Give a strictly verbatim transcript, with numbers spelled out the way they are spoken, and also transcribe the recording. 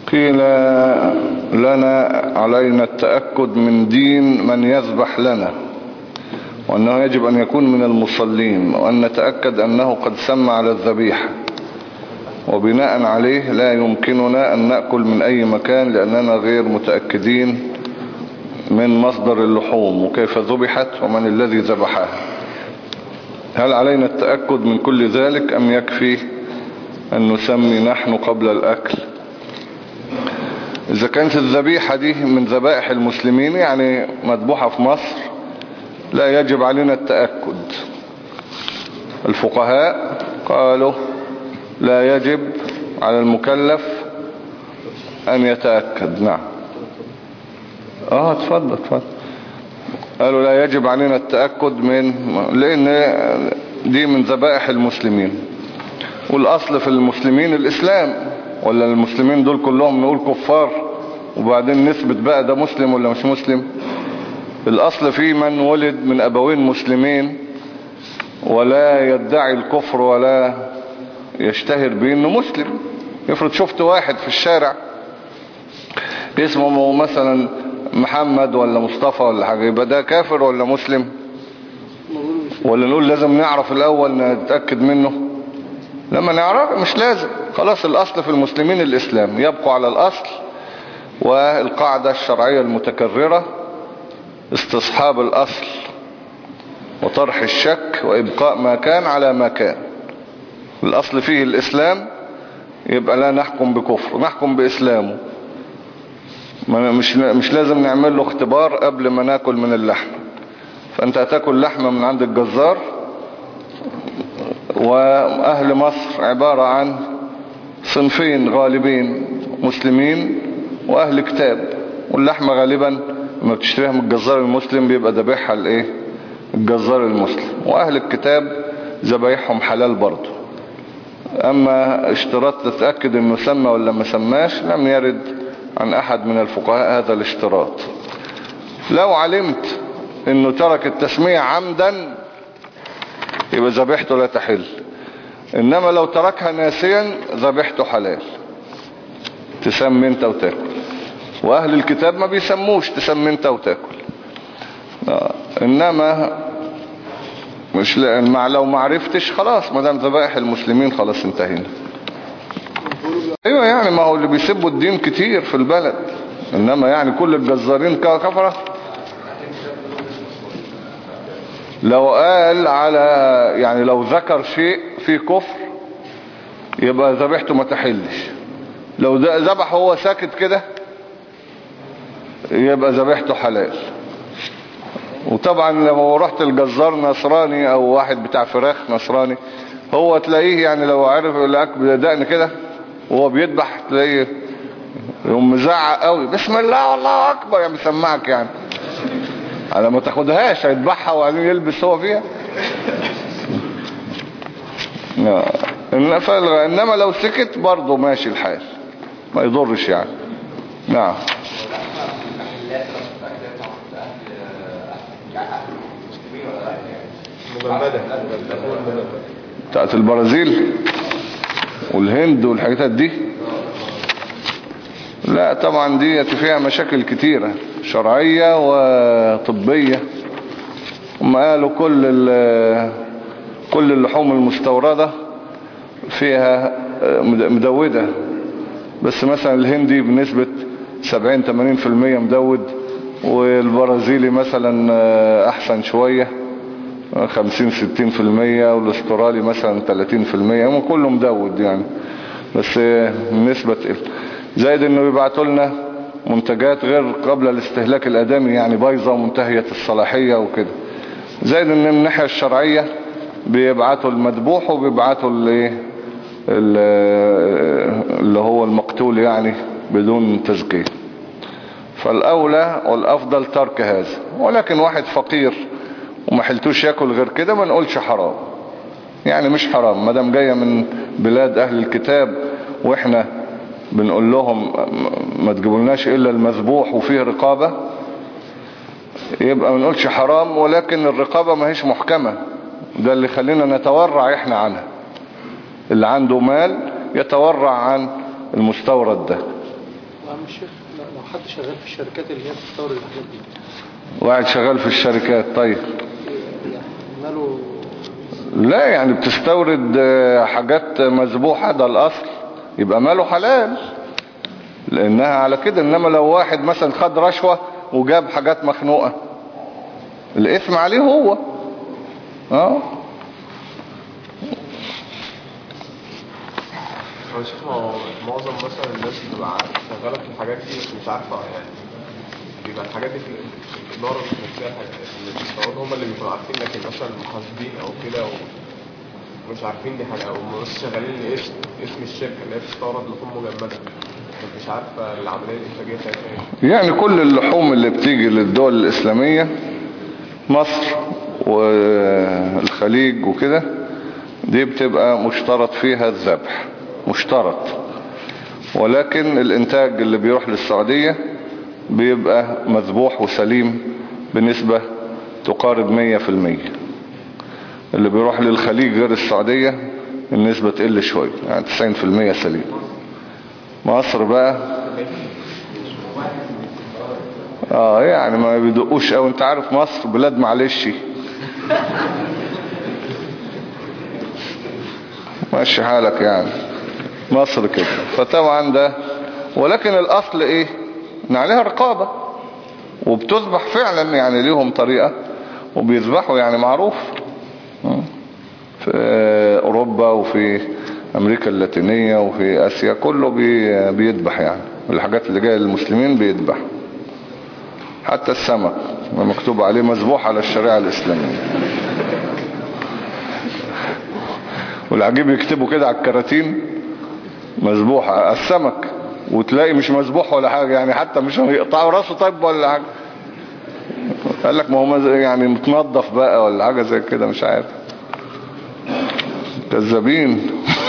قيل لنا علينا التأكد من دين من يذبح لنا، وأنه يجب أن يكون من المصلين، وأن نتأكد أنه قد سمى على الذبيحة، وبناء عليه لا يمكننا أن نأكل من أي مكان لأننا غير متأكدين من مصدر اللحوم وكيف ذبحت ومن الذي ذبحها. هل علينا التأكد من كل ذلك أم يكفي أن نسمي نحن قبل الأكل؟ إذا كانت الذبيحة دي من ذبائح المسلمين يعني مذبوحة في مصر لا يجب علينا التأكد. الفقهاء قالوا لا يجب على المكلف أن يتأكد. نعم. اه اتفضل اتفضل. قالوا لا يجب علينا التأكد من، لأن دي من ذبائح المسلمين، والأصل في المسلمين الإسلام، ولا المسلمين دول كلهم نقول كفار وبعدين نثبت بقى ده مسلم ولا مش مسلم؟ الأصل في من ولد من أبوين مسلمين ولا يدعي الكفر ولا يشتهر بأنه مسلم. يفرض شفت واحد في الشارع اسمه مثلا محمد ولا مصطفى ولا حاجة، يبقى ده كافر ولا مسلم؟ ولا نقول لازم نعرف الأول نتأكد منه؟ لما نعرف مش لازم. خلاص الأصل في المسلمين الإسلام، يبقوا على الأصل. والقاعدة الشرعية المتكررة استصحاب الأصل وطرح الشك وإبقاء ما كان على ما كان. الأصل فيه الإسلام، يبقى لا نحكم بكفر، نحكم بإسلامه. مش مش لازم نعمل له اختبار قبل ما ناكل من اللحم. فأنت هتاكل لحمة من عند الجزار، وأهل مصر عبارة عن صنفين غالبين، مسلمين وأهل كتاب. واللحمة غالبا لما بتشتريها من الجزار المسلم بيبقى ذبيحها الايه؟ الجزار المسلم. وأهل الكتاب ذبايحهم حلال برضه. أما اشتراط تتأكد انه سمى ولا ما سماش لم يرد عن أحد من الفقهاء هذا الاشتراط. لو علمت انه ترك التسمية عمدا يبقى ذبيحته لا تحل، انما لو تركها ناسيا ذبيحته حلال، تسمي انت وتاكل. واهل الكتاب ما بيسموش، تسمي انت وتاكل. آه. انما مش مع لو ما عرفتش خلاص، ما دام ذبائح المسلمين خلاص انتهينا. ايوه يعني ما هو اللي بيسبوا الدين كتير في البلد، انما يعني كل الجزارين كفرة. لو قال على يعني لو ذكر شيء فيه كفر يبقى ذبيحته ما تحلش. لو ذبح هو ساكت كده يبقى ذبيحته حلال. وطبعا لو رحت الجزار نصراني او واحد بتاع فراخ نصراني، هو تلاقيه يعني لو عرف الاكل دقن كده وهو بيذبح تلاقيه يوم مزعق قوي، بسم الله والله اكبر، يعني مسمعك يعني على ما تاخدهاش هيذبحها وبعدين يلبس هو فيها. انما لو سكت برضه ماشي الحال، ما يضرش يعني. نعم. بتاعت البرازيل والهند والحاجات دي لا طبعا دي فيها مشاكل كتيرة شرعية وطبية. هم قالوا كل كل اللحوم المستوردة فيها مدودة، بس مثلا الهندي بنسبة سبعين ثمانين في المية مدود، والبرازيلي مثلا احسن شوية خمسين ستين في المية، والاسترالي مثلا ثلاثين في المية. هم كله مدود يعني، بس النسبة تقل. زائد انه يبعتوا لنا منتجات غير قبل الاستهلاك الادمي، يعني بايظة ومنتهية الصلاحية وكده. زائد ان من الناحية الشرعية بيبعتوا المذبوح وبيبعتوا اللي, اللي هو المقتول يعني بدون تزكية. فالاولى والافضل ترك هذا. ولكن واحد فقير وما حلتوش ياكل غير كده ما نقولش حرام، يعني مش حرام ما دام جاية من بلاد اهل الكتاب، واحنا بنقول لهم ما تجيبولناش الا المذبوح وفيه رقابة، يبقى ما نقولش حرام. ولكن الرقابة ما هيش محكمة، ده اللي خلينا نتورع احنا عنها. اللي عنده مال يتورع عن المستورد ده. عم الشيخ لو حد شغال في الشركات اللي هي بتستورد الحاجات دي، واحد شغال في الشركات طيب يعني ماله؟ لا يعني بتستورد حاجات مذبوحة ده الأصل، يبقى ماله حلال لأنها على كده. إنما لو واحد مثلا خد رشوة وجاب حاجات مخنوقة الإثم عليه هو. اه انا شايف معظم مثلا الناس بتبقى شغاله في الحاجات دي بس مش عارفه يعني، بيبقى الحاجات دي في الاداره نفسها اللي بيستوردوا هم اللي بيكونوا عارفين، لكن مثلا المحاسبين او كده مش عارفين دي حاجه، او بس شغالين لاسم اسم الشركه اللي هي بتستورد لحوم مجمده، مش عارفه العمليه الانتاجيه بتاعتها ايه. يعني كل اللحوم اللي بتيجي للدول الإسلامية مصر والخليج وكده دي بتبقى مشترط فيها الذبح مشترط، ولكن الانتاج اللي بيروح للسعودية بيبقى مذبوح وسليم بنسبة تقارب مية في المية. اللي بيروح للخليج غير السعودية النسبة تقل شوية، يعني تسعين في المية سليم. مصر بقى اه يعني ما بيدقوش، او انت عارف مصر بلاد معلش ماشي حالك يعني مصر كده. فطبعا ده ولكن الاصل ايه ان عليها رقابة وبتذبح فعلا، يعني ليهم طريقة وبيذبحوا يعني معروف في اوروبا وفي امريكا اللاتينية وفي اسيا كله بي بيذبح، يعني الحاجات اللي جاية للمسلمين بيذبح. حتى السمك مكتوب عليه مذبوح على الشريعة الاسلامية. والعجيب يكتبوا كده على الكراتين مذبوح السمك وتلاقي مش مذبوح ولا حاجة، يعني حتى مش هيقطعوا راسه طيب ولا حاجة. قال لك ما هو يعني متنظف بقى ولا حاجة زي كده مش عارف. كذابين